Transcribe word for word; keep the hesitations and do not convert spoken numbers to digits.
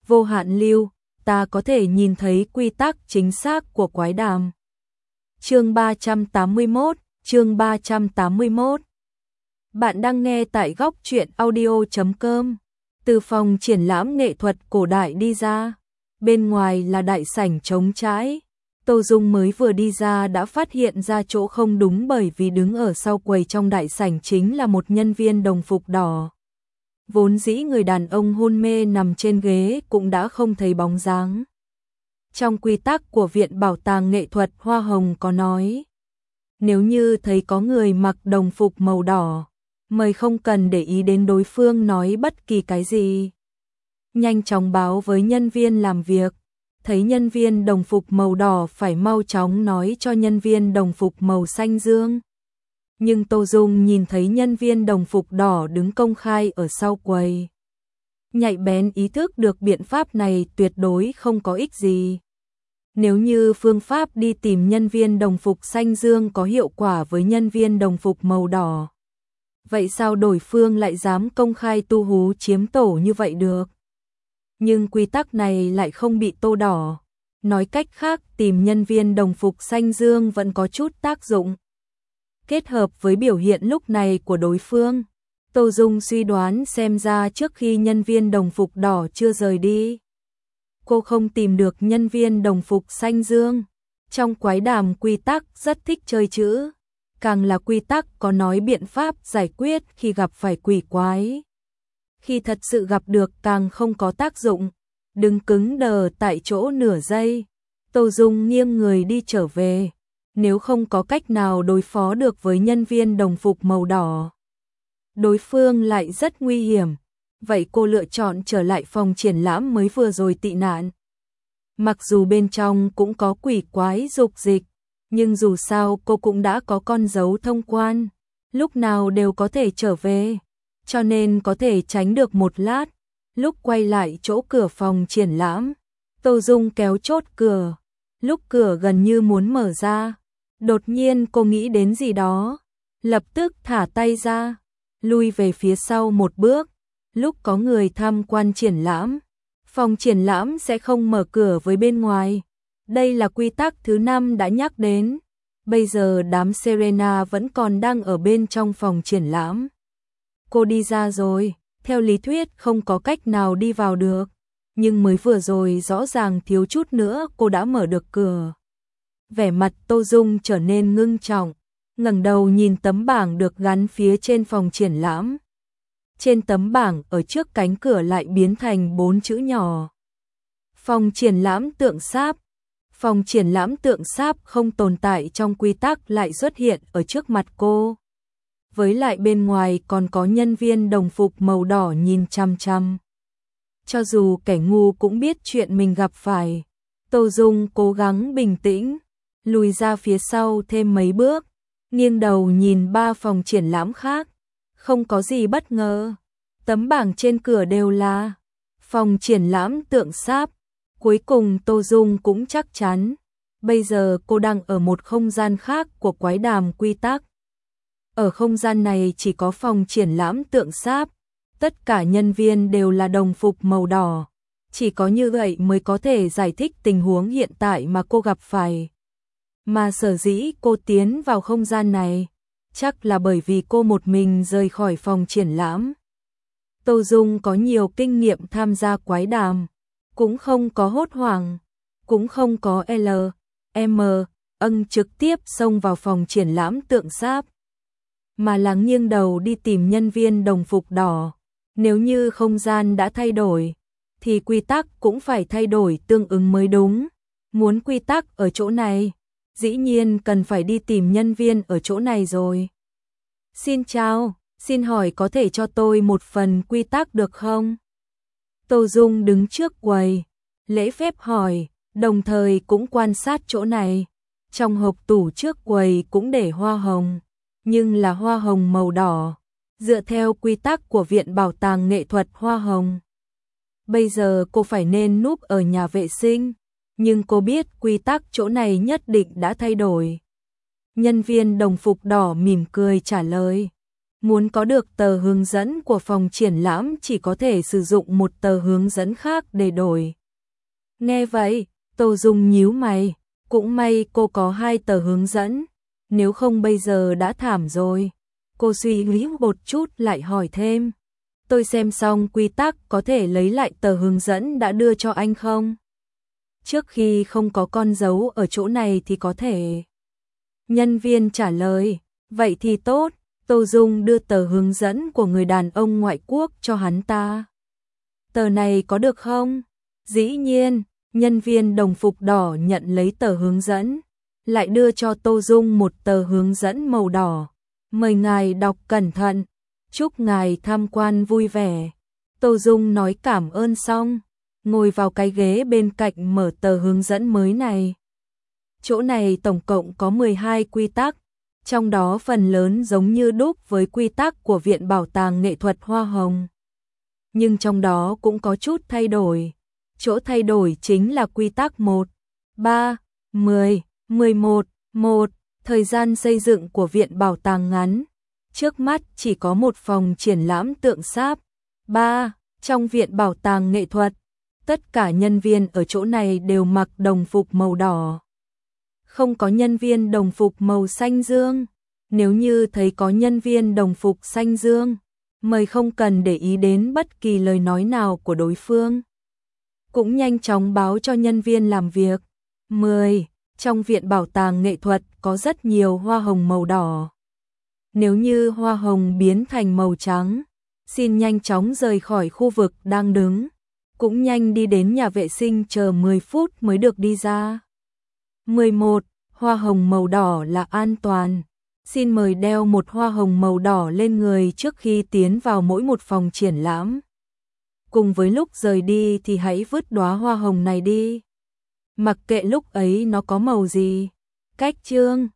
vô hạn lưu, ta có thể nhìn thấy quy tắc chính xác của quái đàm. Chương ba trăm tám mươi mốt, chương ba trăm tám mươi mốt. Bạn đang nghe tại góc truyện audio chấm com. Từ phòng triển lãm nghệ thuật cổ đại đi ra, bên ngoài là đại sảnh trống trải. Tô Dung mới vừa đi ra đã phát hiện ra chỗ không đúng, bởi vì đứng ở sau quầy trong đại sảnh chính là một nhân viên đồng phục đỏ. Vốn dĩ người đàn ông hôn mê nằm trên ghế cũng đã không thấy bóng dáng. Trong quy tắc của Viện Bảo tàng Nghệ thuật Hoa Hồng có nói, nếu như thấy có người mặc đồng phục màu đỏ, mời không cần để ý đến đối phương nói bất kỳ cái gì. Nhanh chóng báo với nhân viên làm việc, thấy nhân viên đồng phục màu đỏ phải mau chóng nói cho nhân viên đồng phục màu xanh dương. Nhưng Tô Dung nhìn thấy nhân viên đồng phục đỏ đứng công khai ở sau quầy. Nhạy bén ý thức được biện pháp này tuyệt đối không có ích gì. Nếu như phương pháp đi tìm nhân viên đồng phục xanh dương có hiệu quả với nhân viên đồng phục màu đỏ, vậy sao đối phương lại dám công khai tu hú chiếm tổ như vậy được? Nhưng quy tắc này lại không bị tô đỏ. Nói cách khác, tìm nhân viên đồng phục xanh dương vẫn có chút tác dụng. Kết hợp với biểu hiện lúc này của đối phương, Tô Dung suy đoán xem ra trước khi nhân viên đồng phục đỏ chưa rời đi, cô không tìm được nhân viên đồng phục xanh dương. Trong quái đàm quy tắc rất thích chơi chữ, càng là quy tắc có nói biện pháp giải quyết khi gặp phải quỷ quái. Khi thật sự gặp được càng không có tác dụng. Đừng cứng đờ tại chỗ nửa giây. Tô Dung nghiêng người đi trở về. Nếu không có cách nào đối phó được với nhân viên đồng phục màu đỏ, đối phương lại rất nguy hiểm, vậy cô lựa chọn trở lại phòng triển lãm mới vừa rồi tị nạn. Mặc dù bên trong cũng có quỷ quái dục dịch, nhưng dù sao cô cũng đã có con dấu thông quan, lúc nào đều có thể trở về, cho nên có thể tránh được một lát. Lúc quay lại chỗ cửa phòng triển lãm, Tô Dung kéo chốt cửa. Lúc cửa gần như muốn mở ra, đột nhiên cô nghĩ đến gì đó, lập tức thả tay ra, lui về phía sau một bước. Lúc có người tham quan triển lãm, phòng triển lãm sẽ không mở cửa với bên ngoài. Đây là quy tắc thứ năm đã nhắc đến. Bây giờ đám Serena vẫn còn đang ở bên trong phòng triển lãm. Cô đi ra rồi, theo lý thuyết không có cách nào đi vào được, nhưng mới vừa rồi rõ ràng thiếu chút nữa cô đã mở được cửa. Vẻ mặt Tô Dung trở nên ngưng trọng, ngẩng đầu nhìn tấm bảng được gắn phía trên phòng triển lãm. Trên tấm bảng ở trước cánh cửa lại biến thành bốn chữ nhỏ. Phòng triển lãm tượng sáp. Phòng triển lãm tượng sáp không tồn tại trong quy tắc lại xuất hiện ở trước mặt cô. Với lại bên ngoài còn có nhân viên đồng phục màu đỏ nhìn chăm chăm. Cho dù kẻ ngu cũng biết chuyện mình gặp phải, Tô Dung cố gắng bình tĩnh, lùi ra phía sau thêm mấy bước, nghiêng đầu nhìn ba phòng triển lãm khác. Không có gì bất ngờ, tấm bảng trên cửa đều là phòng triển lãm tượng sáp. Cuối cùng Tô Dung cũng chắc chắn, bây giờ cô đang ở một không gian khác của quái đàm quy tắc. Ở không gian này chỉ có phòng triển lãm tượng sáp, tất cả nhân viên đều là đồng phục màu đỏ. Chỉ có như vậy mới có thể giải thích tình huống hiện tại mà cô gặp phải. Mà sở dĩ cô tiến vào không gian này, chắc là bởi vì cô một mình rời khỏi phòng triển lãm. Tô Dung có nhiều kinh nghiệm tham gia quái đàm, cũng không có hốt hoảng, cũng không có L, M, âng trực tiếp xông vào phòng triển lãm tượng sáp, mà là nghiêng đầu đi tìm nhân viên đồng phục đỏ. Nếu như không gian đã thay đổi, thì quy tắc cũng phải thay đổi tương ứng mới đúng. Muốn quy tắc ở chỗ này, dĩ nhiên cần phải đi tìm nhân viên ở chỗ này rồi. Xin chào, xin hỏi có thể cho tôi một phần quy tắc được không? Tô Dung đứng trước quầy, lễ phép hỏi, đồng thời cũng quan sát chỗ này. Trong hộp tủ trước quầy cũng để hoa hồng, nhưng là hoa hồng màu đỏ, dựa theo quy tắc của Viện Bảo tàng Nghệ thuật Hoa Hồng. Bây giờ cô phải nên núp ở nhà vệ sinh, nhưng cô biết quy tắc chỗ này nhất định đã thay đổi. Nhân viên đồng phục đỏ mỉm cười trả lời, Muốn có được tờ hướng dẫn của phòng triển lãm chỉ có thể sử dụng một tờ hướng dẫn khác để đổi. Nghe vậy, Tô Dung nhíu mày, cũng may cô có hai tờ hướng dẫn, nếu không bây giờ đã thảm rồi. Cô suy nghĩ một chút lại hỏi thêm, tôi xem xong quy tắc có thể lấy lại tờ hướng dẫn đã đưa cho anh không? Trước khi không có con dấu ở chỗ này thì có thể. Nhân viên trả lời, vậy thì tốt. Tô Dung đưa tờ hướng dẫn của người đàn ông ngoại quốc cho hắn ta. Tờ này có được không? Dĩ nhiên, nhân viên đồng phục đỏ nhận lấy tờ hướng dẫn, lại đưa cho Tô Dung một tờ hướng dẫn màu đỏ. Mời ngài đọc cẩn thận, chúc ngài tham quan vui vẻ. Tô Dung nói cảm ơn xong, ngồi vào cái ghế bên cạnh mở tờ hướng dẫn mới này. Chỗ này tổng cộng có mười hai quy tắc, trong đó phần lớn giống như đúc với quy tắc của Viện Bảo tàng Nghệ thuật Hoa Hồng. Nhưng trong đó cũng có chút thay đổi. Chỗ thay đổi chính là quy tắc một, ba, mười, mười một, một. Thời gian xây dựng của Viện Bảo tàng ngắn. Trước mắt chỉ có một phòng triển lãm tượng sáp. ba. Trong Viện Bảo tàng Nghệ thuật, tất cả nhân viên ở chỗ này đều mặc đồng phục màu đỏ. Không có nhân viên đồng phục màu xanh dương. Nếu như thấy có nhân viên đồng phục xanh dương, mời không cần để ý đến bất kỳ lời nói nào của đối phương. Cũng nhanh chóng báo cho nhân viên làm việc. mười. Trong Viện Bảo tàng Nghệ thuật có rất nhiều hoa hồng màu đỏ. Nếu như hoa hồng biến thành màu trắng, xin nhanh chóng rời khỏi khu vực đang đứng. Cũng nhanh đi đến nhà vệ sinh chờ mười phút mới được đi ra. mười một. Hoa hồng màu đỏ là an toàn. Xin mời đeo một hoa hồng màu đỏ lên người trước khi tiến vào mỗi một phòng triển lãm. Cùng với lúc rời đi thì hãy vứt đóa hoa hồng này đi. Mặc kệ lúc ấy nó có màu gì. Cách chương